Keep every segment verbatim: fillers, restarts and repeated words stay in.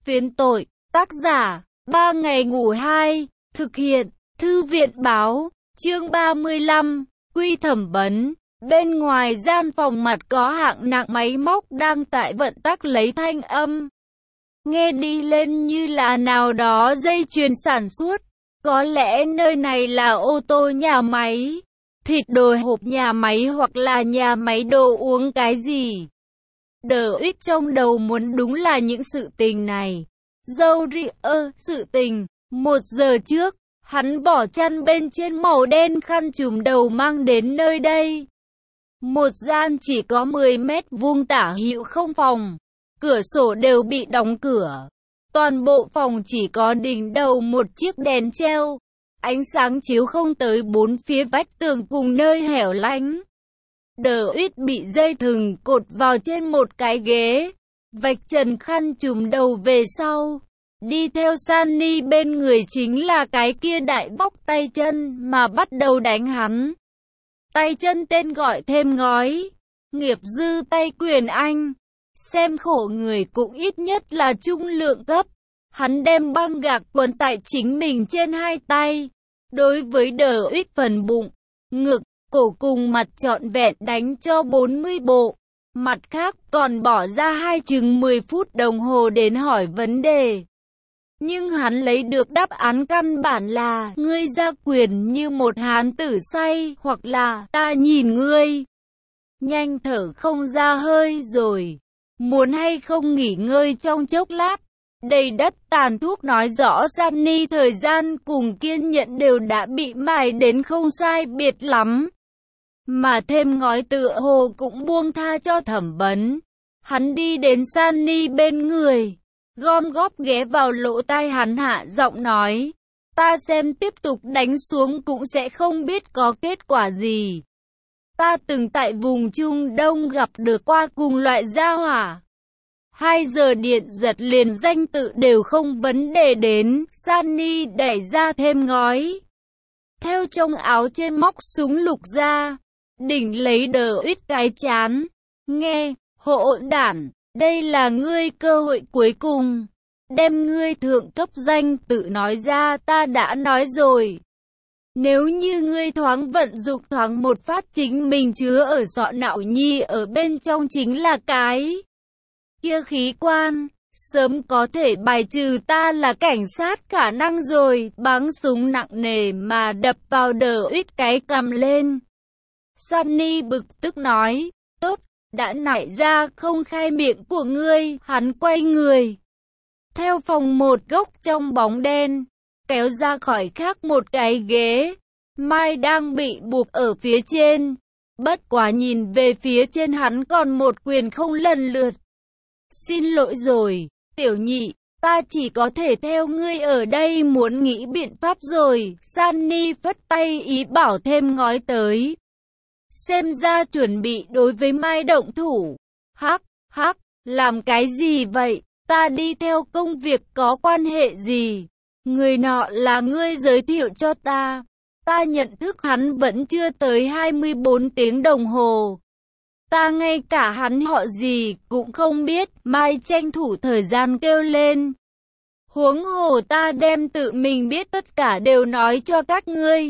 Phiến tội, tác giả, ba ngày ngủ hai, thực hiện, thư viện báo, chương ba mươi lăm, quy thẩm vấn. Bên ngoài gian phòng mặt có hạng nặng máy móc đang tại vận tắc lấy thanh âm. Nghe đi lên như là nào đó dây chuyền sản xuất. Có lẽ nơi này là ô tô nhà máy, thịt đồ hộp nhà máy hoặc là nhà máy đồ uống cái gì. Đờ ít trong đầu muốn đúng là những sự tình này. Dâu ri ơ, sự tình. Một giờ trước, hắn bỏ chăn bên trên màu đen khăn trùm đầu mang đến nơi đây. Một gian chỉ có mười mét vuông tả hữu không phòng. Cửa sổ đều bị đóng cửa. Toàn bộ phòng chỉ có đỉnh đầu một chiếc đèn treo. Ánh sáng chiếu không tới bốn phía vách tường cùng nơi hẻo lánh. Đờ ít bị dây thừng cột vào trên một cái ghế. Vạch trần khăn trùm đầu về sau. Đi theo Sunny bên người chính là cái kia đại bóc tay chân mà bắt đầu đánh hắn. Tay chân tên gọi thêm ngói. Nghiệp dư tay quyền anh. Xem khổ người cũng ít nhất là trung lượng cấp. Hắn đem băng gạc quấn tại chính mình trên hai tay. Đối với đờ ít phần bụng, ngực, cổ cùng mặt trọn vẹn đánh cho bốn mươi bộ. Mặt khác còn bỏ ra hai chừng mười phút đồng hồ đến hỏi vấn đề. Nhưng hắn lấy được đáp án căn bản là ngươi ra quyền như một hán tử say, hoặc là ta nhìn ngươi nhanh thở không ra hơi rồi, muốn hay không nghỉ ngơi trong chốc lát. Đầy đất tàn thuốc nói rõ Sunny thời gian cùng kiên nhẫn đều đã bị mài đến không sai biệt lắm. Mà thêm ngói tựa hồ cũng buông tha cho thẩm vấn. Hắn đi đến Sunny bên người, gom góp ghé vào lỗ tai hắn hạ giọng nói. Ta xem tiếp tục đánh xuống cũng sẽ không biết có kết quả gì. Ta từng tại vùng Trung Đông gặp được qua cùng loại gia hỏa. Hai giờ điện giật liền danh tự đều không vấn đề đến. Sunny đẩy ra thêm ngói. Theo trong áo trên móc súng lục ra. Đỉnh lấy đờ ít cái chán. Nghe, hộ đản, đây là ngươi cơ hội cuối cùng. Đem ngươi thượng cấp danh tự nói ra, ta đã nói rồi. Nếu như ngươi thoáng vận dụng thoáng một phát chính mình chứa ở sọ não nhi ở bên trong chính là cái kia khí quan, sớm có thể bài trừ ta là cảnh sát khả năng rồi. Báng súng nặng nề mà đập vào đờ ít cái cằm lên. Sunny bực tức nói, tốt, đã nảy ra không khai miệng của ngươi. Hắn quay người, theo phòng một góc trong bóng đen, kéo ra khỏi khác một cái ghế. Mai đang bị buộc ở phía trên. Bất quá nhìn về phía trên hắn còn một quyền không lần lượt. Xin lỗi rồi, tiểu nhị, ta chỉ có thể theo ngươi ở đây muốn nghĩ biện pháp rồi. Sunny phất tay ý bảo thêm ngói tới. Xem ra chuẩn bị đối với Mai động thủ. Hắc, hắc, làm cái gì vậy? Ta đi theo công việc có quan hệ gì? Người nọ là ngươi giới thiệu cho ta. Ta nhận thức hắn vẫn chưa tới hai mươi bốn tiếng đồng hồ. Ta ngay cả hắn họ gì cũng không biết. Mai tranh thủ thời gian kêu lên. Huống hồ ta đem tự mình biết tất cả đều nói cho các ngươi.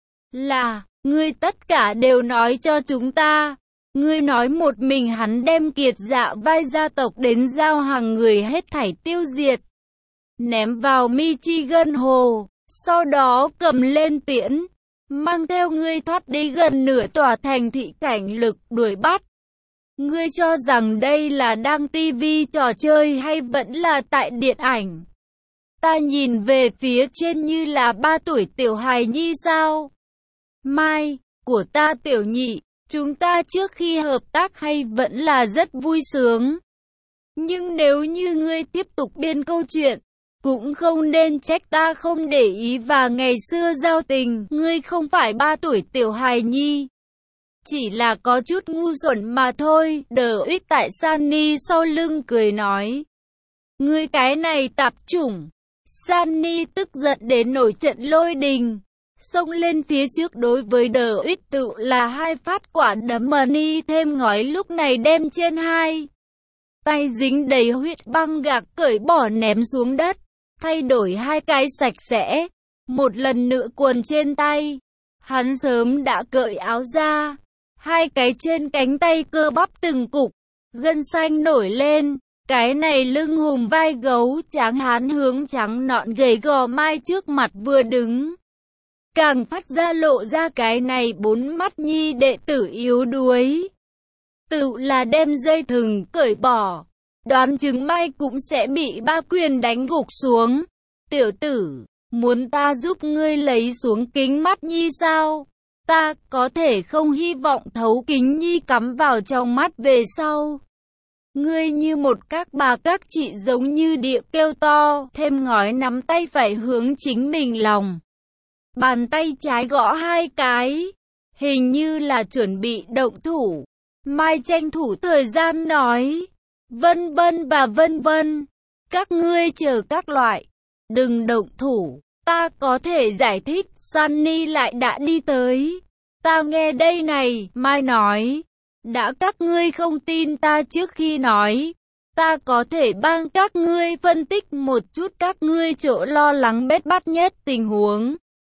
Là, ngươi tất cả đều nói cho chúng ta. Ngươi nói một mình hắn đem kiệt dạ vai gia tộc đến giao hàng người hết thảy tiêu diệt. Ném vào Michigan hồ. Sau đó cầm lên tiễn. Mang theo ngươi thoát đi gần nửa tòa thành thị cảnh lực đuổi bắt. Ngươi cho rằng đây là đang tivi trò chơi hay vẫn là tại điện ảnh? Ta nhìn về phía trên như là ba tuổi tiểu hài nhi sao? Mai, của ta tiểu nhị, chúng ta trước khi hợp tác hay vẫn là rất vui sướng. Nhưng nếu như ngươi tiếp tục biên câu chuyện, cũng không nên trách ta không để ý và ngày xưa giao tình. Ngươi không phải ba tuổi tiểu hài nhi, chỉ là có chút ngu xuẩn mà thôi. Đờ ít tại Sunny sau lưng cười nói. Ngươi cái này tạp chủng. Sunny tức giận đến nổi trận lôi đình, xông lên phía trước đối với đờ ít tự là hai phát quả đấm. Money thêm ngói lúc này đem trên hai tay dính đầy huyết băng gạc cởi bỏ ném xuống đất, thay đổi hai cái sạch sẽ, một lần nữa quần trên tay. Hắn sớm đã cởi áo ra, hai cái trên cánh tay cơ bắp từng cục, gân xanh nổi lên. Cái này lưng hùm vai gấu tráng hán hướng trắng nõn gầy gò Mai trước mặt vừa đứng, càng phát ra lộ ra cái này bốn mắt nhi đệ tử yếu đuối. Tự là đem dây thừng cởi bỏ, đoán chừng Mai cũng sẽ bị ba quyền đánh gục xuống. Tiểu tử, muốn ta giúp ngươi lấy xuống kính mắt nhi sao? Ta có thể không hy vọng thấu kính nhi cắm vào trong mắt về sau. Ngươi như một các bà các chị giống như địa kêu to, thêm ngói nắm tay phải hướng chính mình lòng. Bàn tay trái gõ hai cái, hình như là chuẩn bị động thủ. Mai tranh thủ thời gian nói, vân vân và vân vân, các ngươi chờ các loại, đừng động thủ, ta có thể giải thích. Sunny lại đã đi tới. Ta nghe đây này, Mai nói, đã các ngươi không tin ta trước khi nói, ta có thể帮các ngươi phân tích một chút các ngươi chỗ lo lắng bết bát nhất tình huống.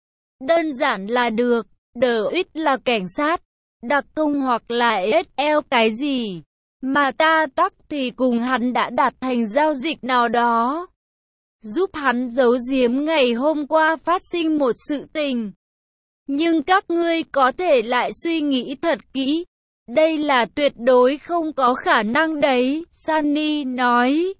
Đơn giản là được, đờ ít là cảnh sát, đặc công hoặc là ét lờ cái gì, mà ta tắc thì cùng hắn đã đạt thành giao dịch nào đó. Giúp hắn giấu giếm ngày hôm qua phát sinh một sự tình. Nhưng các ngươi có thể lại suy nghĩ thật kỹ. Đây là tuyệt đối không có khả năng đấy, Sunny nói.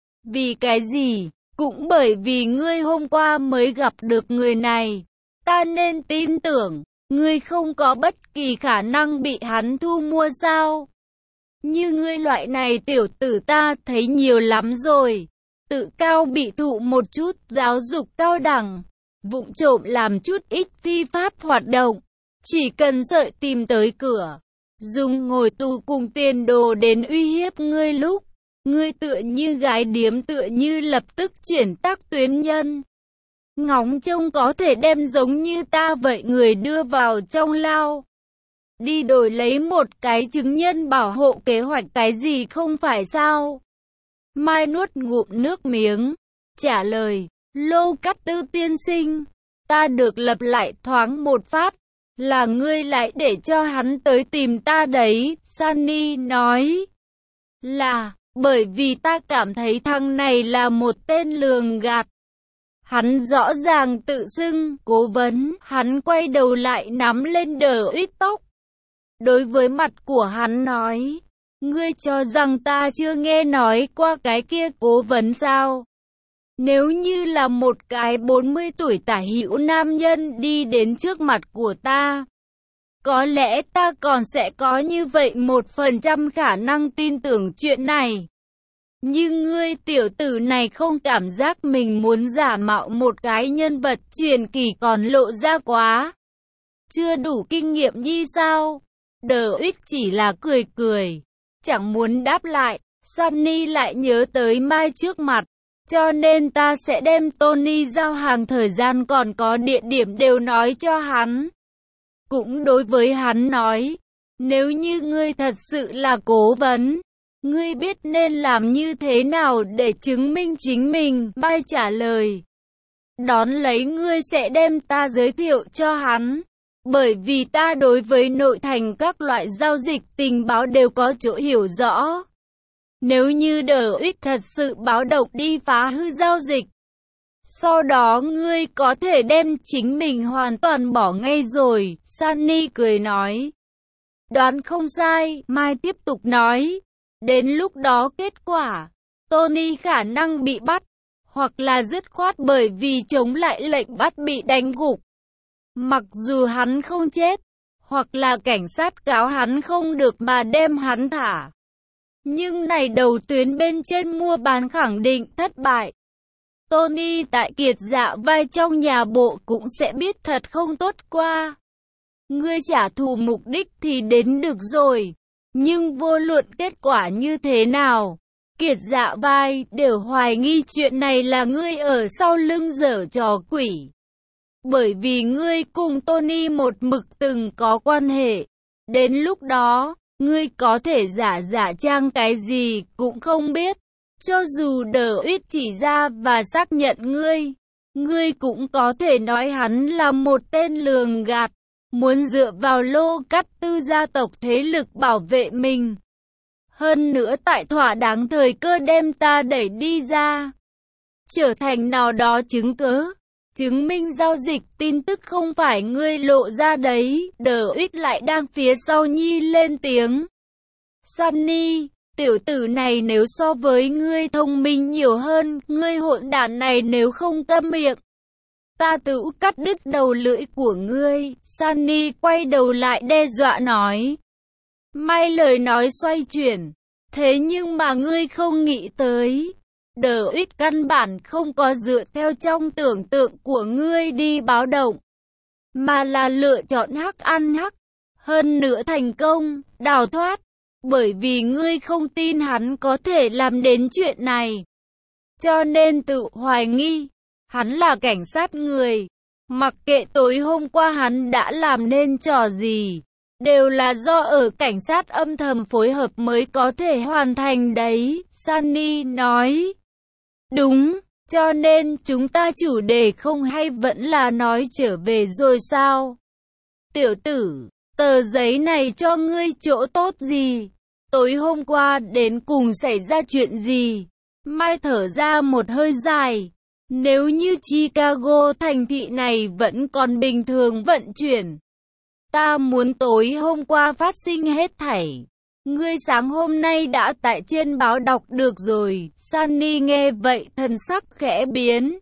Vì cái gì? Cũng bởi vì ngươi hôm qua mới gặp được người này. Ta nên tin tưởng, ngươi không có bất kỳ khả năng bị hắn thu mua sao? Như ngươi loại này tiểu tử ta thấy nhiều lắm rồi. Tự cao bị thụ một chút, giáo dục cao đẳng, vụng trộm làm chút ít phi pháp hoạt động. Chỉ cần sợi tìm tới cửa, dùng ngồi tù cùng tiền đồ đến uy hiếp ngươi lúc, ngươi tựa như gái điếm tựa như lập tức chuyển tác tuyến nhân. Ngóng trông có thể đem giống như ta vậy người đưa vào trong lao. Đi đổi lấy một cái chứng nhân bảo hộ kế hoạch cái gì không phải sao? Mai nuốt ngụm nước miếng, trả lời, Lô Cát Tư tiên sinh, ta được lập lại thoáng một phát, là ngươi lại để cho hắn tới tìm ta đấy, Sunny nói. Là, bởi vì ta cảm thấy thằng này là một tên lường gạt. Hắn rõ ràng tự xưng, cố vấn, hắn quay đầu lại nắm lên đờ ít tóc. Đối với mặt của hắn nói, ngươi cho rằng ta chưa nghe nói qua cái kia cố vấn sao? Nếu như là một cái bốn mươi tuổi tả hữu nam nhân đi đến trước mặt của ta, có lẽ ta còn sẽ có như vậy một phần trăm khả năng tin tưởng chuyện này. Nhưng ngươi tiểu tử này không cảm giác mình muốn giả mạo một cái nhân vật truyền kỳ còn lộ ra quá. Chưa đủ kinh nghiệm như sao? Đờ ít chỉ là cười cười, chẳng muốn đáp lại. Sunny lại nhớ tới Mai trước mặt, cho nên ta sẽ đem Tony giao hàng thời gian còn có địa điểm đều nói cho hắn. Cũng đối với hắn nói, nếu như ngươi thật sự là cố vấn, ngươi biết nên làm như thế nào để chứng minh chính mình, Mai trả lời. Đón lấy ngươi sẽ đem ta giới thiệu cho hắn, bởi vì ta đối với nội thành các loại giao dịch tình báo đều có chỗ hiểu rõ. Nếu như đờ ít thật sự báo động đi phá hư giao dịch, sau đó ngươi có thể đem chính mình hoàn toàn bỏ ngay rồi, Sunny cười nói. Đoán không sai, Mai tiếp tục nói. Đến lúc đó kết quả, Tony khả năng bị bắt, hoặc là dứt khoát bởi vì chống lại lệnh bắt bị đánh gục. Mặc dù hắn không chết, hoặc là cảnh sát cáo hắn không được mà đem hắn thả. Nhưng này đầu tuyến bên trên mua bán khẳng định thất bại. Tony tại kiệt dạ vai trong nhà bộ cũng sẽ biết thật không tốt qua. Ngươi trả thù mục đích thì đến được rồi. Nhưng vô luận kết quả như thế nào, kiệt dạ vai đều hoài nghi chuyện này là ngươi ở sau lưng giở trò quỷ. Bởi vì ngươi cùng Tony một mực từng có quan hệ. Đến lúc đó, Ngươi có thể giả giả trang cái gì cũng không biết. Cho dù Đờ Uyết chỉ ra và xác nhận ngươi, ngươi cũng có thể nói hắn là một tên lường gạt, muốn dựa vào Lô Cát Tư gia tộc thế lực bảo vệ mình. Hơn nữa tại thỏa đáng thời cơ đem ta đẩy đi ra, trở thành nào đó chứng cớ, chứng minh giao dịch tin tức không phải ngươi lộ ra đấy. Đờ Uyết lại đang phía sau Nhi lên tiếng. Sunny, tiểu tử này nếu so với ngươi thông minh nhiều hơn, ngươi hỗn đản này nếu không câm miệng, ta tự cắt đứt đầu lưỡi của ngươi. Sunny quay đầu lại đe dọa nói. May lời nói xoay chuyển, thế nhưng mà ngươi không nghĩ tới, Đờ Uyết căn bản không có dựa theo trong tưởng tượng của ngươi đi báo động, mà là lựa chọn hắc ăn hắc, hơn nữa thành công, đào thoát, bởi vì ngươi không tin hắn có thể làm đến chuyện này, cho nên tự hoài nghi, hắn là cảnh sát người, mặc kệ tối hôm qua hắn đã làm nên trò gì, đều là do ở cảnh sát âm thầm phối hợp mới có thể hoàn thành đấy. Sunny nói. Đúng, cho nên chúng ta chủ đề không hay vẫn là nói trở về rồi sao? Tiểu tử, tờ giấy này cho ngươi chỗ tốt gì? Tối hôm qua đến cùng xảy ra chuyện gì? Mai thở ra một hơi dài. Nếu như Chicago thành thị này vẫn còn bình thường vận chuyển, ta muốn tối hôm qua phát sinh hết thảy, ngươi sáng hôm nay đã tại trên báo đọc được rồi. Sunny nghe vậy thần sắc khẽ biến.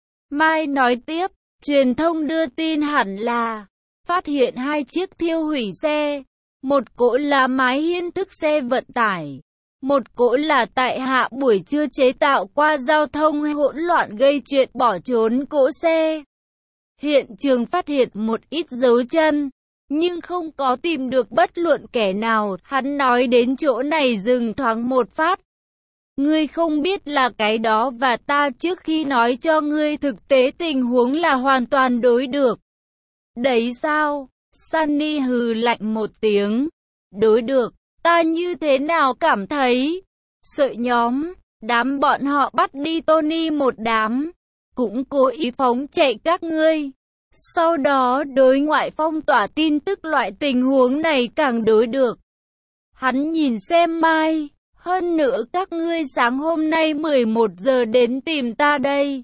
Mai nói tiếp, truyền thông đưa tin hẳn là phát hiện hai chiếc thiêu hủy xe, một cỗ là máy hiên thức xe vận tải, một cỗ là tại hạ buổi trưa chế tạo qua giao thông hỗn loạn gây chuyện bỏ trốn cỗ xe. Hiện trường phát hiện một ít dấu chân, nhưng không có tìm được bất luận kẻ nào. Hắn nói đến chỗ này dừng thoáng một phát. Ngươi không biết là cái đó và ta trước khi nói cho ngươi thực tế tình huống là hoàn toàn đối được. Đấy sao? Sunny hừ lạnh một tiếng. Đối được, ta như thế nào cảm thấy? Sợ nhóm, đám bọn họ bắt đi Tony một đám, cũng cố ý phóng chạy các ngươi. Sau đó đối ngoại phong tỏa tin tức loại tình huống này càng đối được. Hắn nhìn xem Mai, hơn nữa các ngươi sáng hôm nay mười một giờ đến tìm ta đây.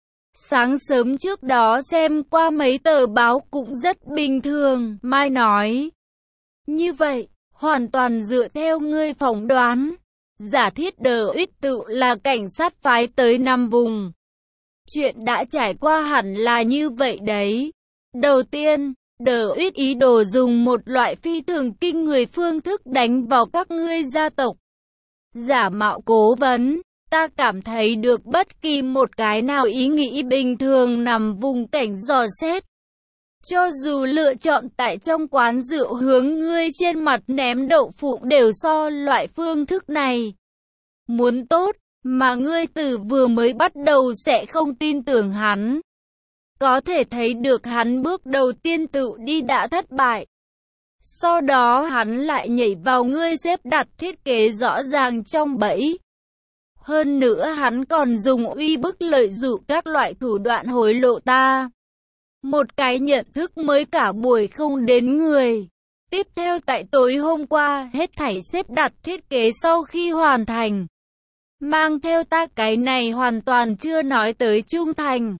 Sáng sớm trước đó xem qua mấy tờ báo cũng rất bình thường, Mai nói. Như vậy, hoàn toàn dựa theo ngươi phỏng đoán, giả thiết Đờ Uyết tự là cảnh sát phái tới năm vùng. Chuyện đã trải qua hẳn là như vậy đấy. Đầu tiên, Đờ Uyết ý đồ dùng một loại phi thường kinh người phương thức đánh vào các ngươi gia tộc. Giả mạo cố vấn, ta cảm thấy được bất kỳ một cái nào ý nghĩ bình thường nằm vùng cảnh dò xét. Cho dù lựa chọn tại trong quán rượu hướng ngươi trên mặt ném đậu phụ đều so loại phương thức này muốn tốt, mà ngươi từ vừa mới bắt đầu sẽ không tin tưởng hắn. Có thể thấy được hắn bước đầu tiên tự đi đã thất bại. Sau đó hắn lại nhảy vào ngươi xếp đặt thiết kế rõ ràng trong bẫy. Hơn nữa hắn còn dùng uy bức lợi dụng các loại thủ đoạn hối lộ ta. Một cái nhận thức mới cả buổi không đến người. Tiếp theo tại tối hôm qua, hết thảy xếp đặt thiết kế sau khi hoàn thành. Mang theo ta cái này hoàn toàn chưa nói tới trung thành.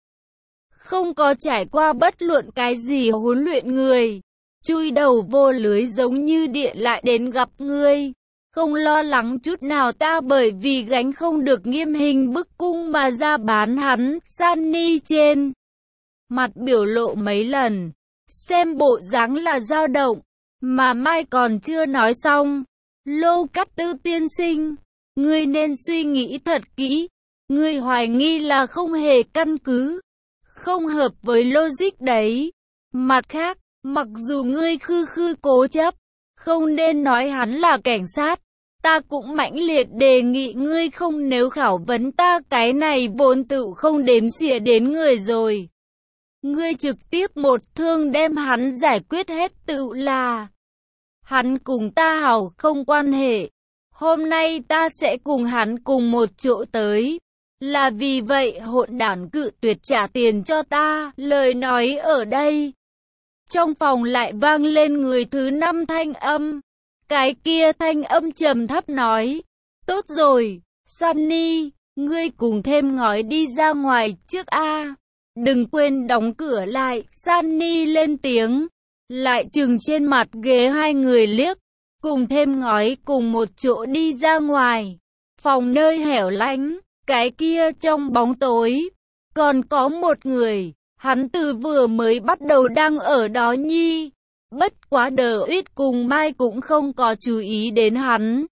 Không có trải qua bất luận cái gì huấn luyện người. Chui đầu vô lưới giống như điện lại đến gặp ngươi. Không lo lắng chút nào ta bởi vì gánh không được nghiêm hình bức cung mà ra bán hắn. Sunny trên mặt biểu lộ mấy lần, xem bộ dáng là dao động, mà Mai còn chưa nói xong. Lô Cát Tư tiên sinh, ngươi nên suy nghĩ thật kỹ, ngươi hoài nghi là không hề căn cứ, không hợp với logic đấy. Mặt khác, mặc dù ngươi khư khư cố chấp, không nên nói hắn là cảnh sát, ta cũng mãnh liệt đề nghị ngươi không nếu khảo vấn ta cái này vốn tự không đếm xỉa đến người rồi. Ngươi trực tiếp một thương đem hắn giải quyết hết tự là. Hắn cùng ta hảo không quan hệ. Hôm nay ta sẽ cùng hắn cùng một chỗ tới. Là vì vậy hỗn đản cự tuyệt trả tiền cho ta. Lời nói ở đây. Trong phòng lại vang lên người thứ năm thanh âm. Cái kia thanh âm trầm thấp nói. Tốt rồi, Sunny, ngươi cùng thêm ngói đi ra ngoài trước a. Đừng quên đóng cửa lại. Sunny lên tiếng. Lại chừng trên mặt ghế hai người liếc. Cùng thêm ngói cùng một chỗ đi ra ngoài. Phòng nơi hẻo lánh. Cái kia trong bóng tối. Còn có một người. Hắn từ vừa mới bắt đầu đang ở đó nhi. Bất quá Đờ Uyết cùng Mai cũng không có chú ý đến hắn.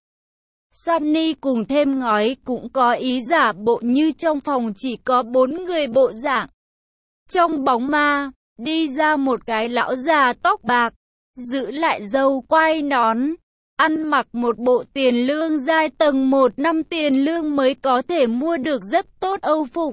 Sunny cùng thêm ngói cũng có ý giả bộ như trong phòng chỉ có bốn người bộ dạng. Trong bóng ma, đi ra một cái lão già tóc bạc, giữ lại râu quai nón, ăn mặc một bộ tiền lương giai tầng một năm tiền lương mới có thể mua được rất tốt âu phục.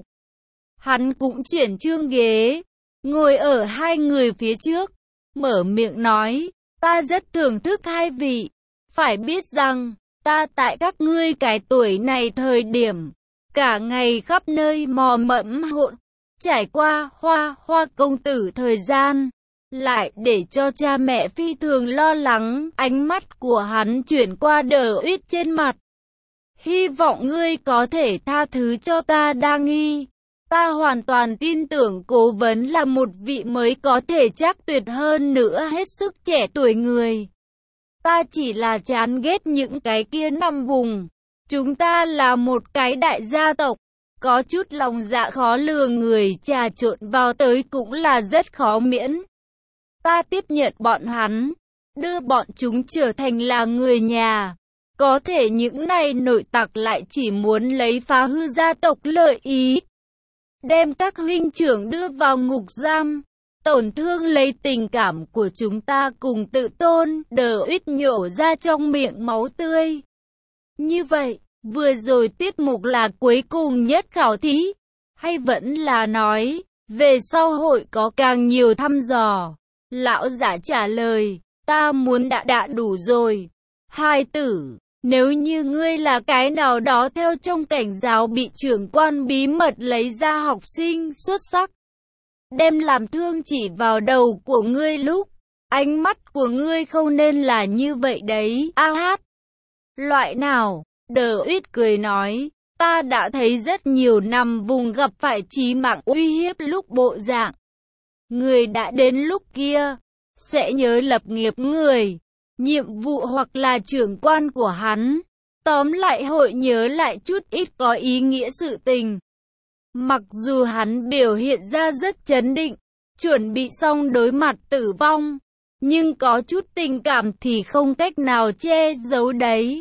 Hắn cũng chuyển chương ghế, ngồi ở hai người phía trước, mở miệng nói, ta rất thưởng thức hai vị, phải biết rằng, ta tại các ngươi cái tuổi này thời điểm, cả ngày khắp nơi mò mẫm hỗn, trải qua hoa hoa công tử thời gian, lại để cho cha mẹ phi thường lo lắng. Ánh mắt của hắn chuyển qua Đờ Uyết trên mặt. Hy vọng ngươi có thể tha thứ cho ta đa nghi. Ta hoàn toàn tin tưởng cố vấn là một vị mới có thể chắc tuyệt hơn nữa hết sức trẻ tuổi người. Ta chỉ là chán ghét những cái kia nằm vùng. Chúng ta là một cái đại gia tộc. Có chút lòng dạ khó lường người trà trộn vào tới cũng là rất khó miễn. Ta tiếp nhận bọn hắn, đưa bọn chúng trở thành là người nhà. Có thể những này nội tặc lại chỉ muốn lấy phá hư gia tộc lợi ý. Đem các huynh trưởng đưa vào ngục giam, tổn thương lấy tình cảm của chúng ta cùng tự tôn. Đờ Uyết nhổ ra trong miệng máu tươi. Như vậy, vừa rồi tiết mục là cuối cùng nhất khảo thí, hay vẫn là nói, về sau hội có càng nhiều thăm dò? Lão giả trả lời, ta muốn đã đã đủ rồi. Hai tử, nếu như ngươi là cái nào đó theo trong cảnh giáo bị trưởng quan bí mật lấy ra học sinh xuất sắc, đem làm thương chỉ vào đầu của ngươi lúc, ánh mắt của ngươi không nên là như vậy đấy. A hát, loại nào? Đờ Uyết cười nói, ta đã thấy rất nhiều năm vùng gặp phải chí mạng uy hiếp lúc bộ dạng. Người đã đến lúc kia, sẽ nhớ lập nghiệp người, nhiệm vụ hoặc là trưởng quan của hắn. Tóm lại hội nhớ lại chút ít có ý nghĩa sự tình. Mặc dù hắn biểu hiện ra rất chấn định, chuẩn bị xong đối mặt tử vong, nhưng có chút tình cảm thì không cách nào che giấu đấy.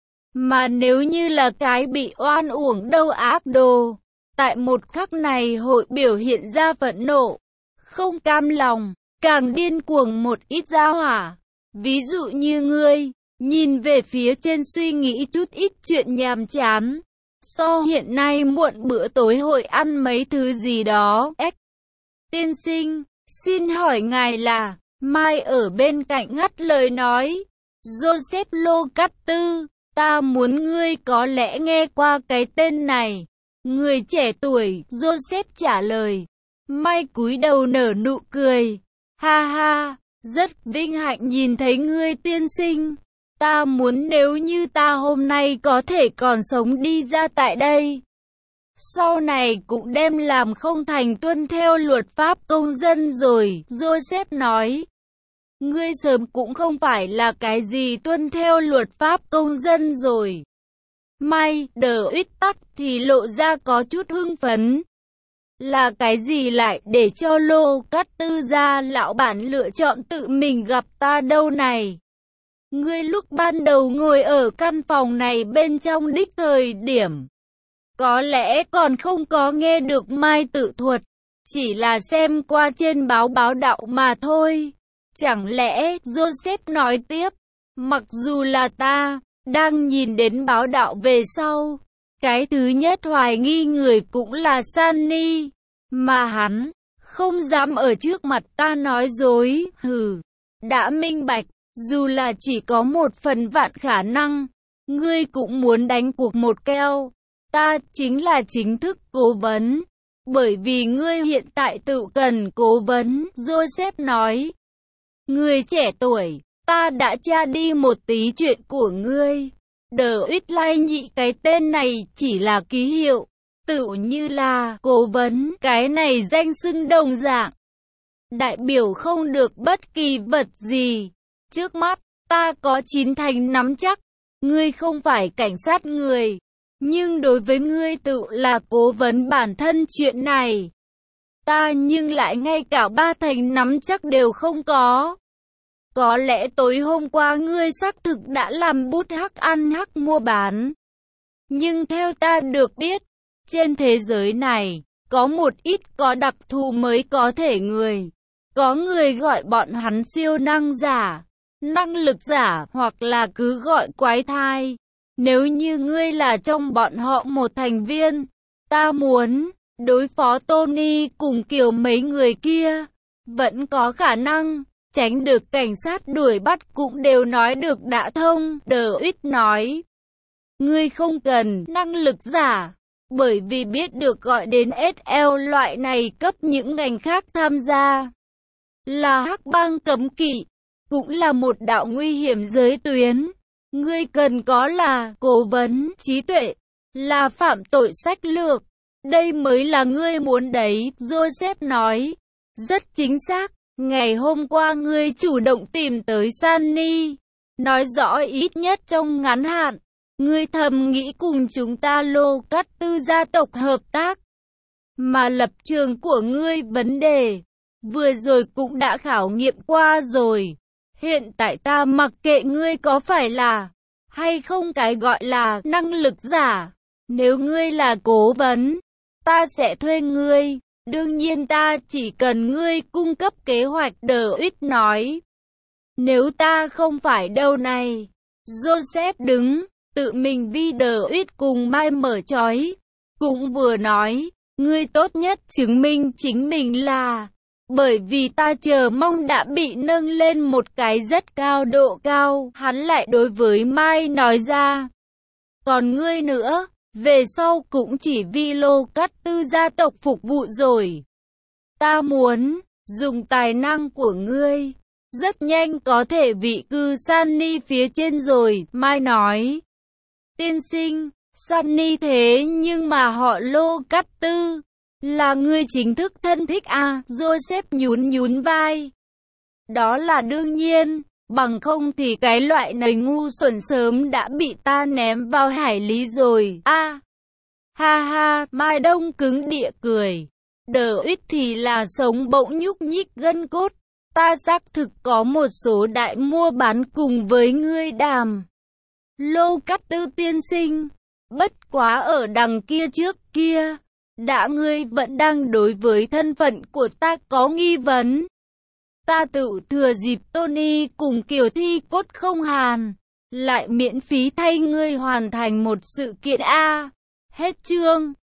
Mà nếu như là cái bị oan uổng đâu ác đồ, tại một khắc này hội biểu hiện ra phẫn nộ, không cam lòng, càng điên cuồng một ít ra hỏa. Ví dụ như ngươi, nhìn về phía trên suy nghĩ chút ít chuyện nhàm chán. So hiện nay muộn bữa tối hội ăn mấy thứ gì đó. Ếch, tiên sinh, xin hỏi ngài là? Mai ở bên cạnh ngắt lời nói. Joseph Locater, ta muốn ngươi có lẽ nghe qua cái tên này. Người trẻ tuổi, Joseph trả lời. Mai cúi đầu nở nụ cười. Ha ha, rất vinh hạnh nhìn thấy ngươi tiên sinh. Ta muốn nếu như ta hôm nay có thể còn sống đi ra tại đây, sau này cũng đem làm không thành tuân theo luật pháp công dân rồi. Joseph nói, ngươi sớm cũng không phải là cái gì tuân theo luật pháp công dân rồi. May, Đờ Uyết tắt thì lộ ra có chút hưng phấn. Là cái gì lại để cho Lô Cát Tư gia lão bản lựa chọn tự mình gặp ta đâu này? Ngươi lúc ban đầu ngồi ở căn phòng này bên trong đích thời điểm, có lẽ còn không có nghe được Mai tự thuật, chỉ là xem qua trên báo báo đạo mà thôi. Chẳng lẽ, Joseph nói tiếp, mặc dù là ta, đang nhìn đến báo đạo về sau, cái thứ nhất hoài nghi người cũng là Sunny, mà hắn không dám ở trước mặt ta nói dối. Hừ, đã minh bạch, Dù là chỉ có một phần vạn khả năng, ngươi cũng muốn đánh cuộc một keo. Ta chính là chính thức cố vấn. Bởi vì ngươi hiện tại tự cần cố vấn, Joseph nói. Người trẻ tuổi, ta đã tra đi một tí chuyện của ngươi. Đờ ít lai nhị cái tên này chỉ là ký hiệu, tự như là cố vấn, cái này danh xưng đồng dạng. Đại biểu không được bất kỳ vật gì. Trước mắt, ta có chín thành nắm chắc, ngươi không phải cảnh sát người. Nhưng đối với ngươi tự là cố vấn bản thân chuyện này, ta nhưng lại ngay cả ba thành nắm chắc đều không có. Có lẽ tối hôm qua ngươi xác thực đã làm bút hắc ăn hắc mua bán. Nhưng theo ta được biết, trên thế giới này, có một ít có đặc thù mới có thể người. Có người gọi bọn hắn siêu năng giả, năng lực giả hoặc là cứ gọi quái thai. Nếu như ngươi là trong bọn họ một thành viên, ta muốn đối phó Tony cùng kiểu mấy người kia, vẫn có khả năng tránh được cảnh sát đuổi bắt cũng đều nói được đã thông. Đờ ít nói, ngươi không cần năng lực giả, bởi vì biết được gọi đến ét lờ loại này cấp những ngành khác tham gia. Là hắc bang cấm kỵ, cũng là một đạo nguy hiểm giới tuyến. Ngươi cần có là cố vấn, trí tuệ, là phạm tội sách lược. Đây mới là ngươi muốn đấy, Joseph nói. Rất chính xác, ngày hôm qua ngươi chủ động tìm tới Sunny. Nói rõ ít nhất trong ngắn hạn, ngươi thầm nghĩ cùng chúng ta Lô Cắt Tư gia tộc hợp tác. Mà lập trường của ngươi vấn đề, vừa rồi cũng đã khảo nghiệm qua rồi. Hiện tại ta mặc kệ ngươi có phải là hay không cái gọi là năng lực giả. Nếu ngươi là cố vấn, ta sẽ thuê ngươi. Đương nhiên ta chỉ cần ngươi cung cấp kế hoạch. Đờ ít nói. Nếu ta không phải đâu này. Joseph đứng, tự mình vi đờ ít cùng Mai mở trói. Cũng vừa nói, ngươi tốt nhất chứng minh chính mình là. Bởi vì ta chờ mong đã bị nâng lên một cái rất cao độ cao. Hắn lại đối với Mai nói ra. Còn ngươi nữa, về sau cũng chỉ vì Lô Cắt Tư gia tộc phục vụ rồi. Ta muốn dùng tài năng của ngươi, rất nhanh có thể vị cư Sunny phía trên rồi. Mai nói. Tiên sinh, Sunny thế nhưng mà họ Lô Cắt Tư là ngươi chính thức thân thích à? Joseph nhún nhún vai. Đó là đương nhiên, bằng không thì cái loại này ngu xuẩn sớm đã bị ta ném vào hải lý rồi. A, à, ha ha, Mai đông cứng địa cười. Đờ ít thì là sống bỗng nhúc nhích gân cốt. Ta xác thực có một số đại mua bán cùng với ngươi đàm. Lô Cắt Tư tiên sinh, bất quá ở đằng kia trước kia. Đã ngươi vẫn đang đối với thân phận của ta có nghi vấn. Ta tự thừa dịp Tony cùng kiểu thi cốt không hàn, lại miễn phí thay ngươi hoàn thành một sự kiện A. Hết chương.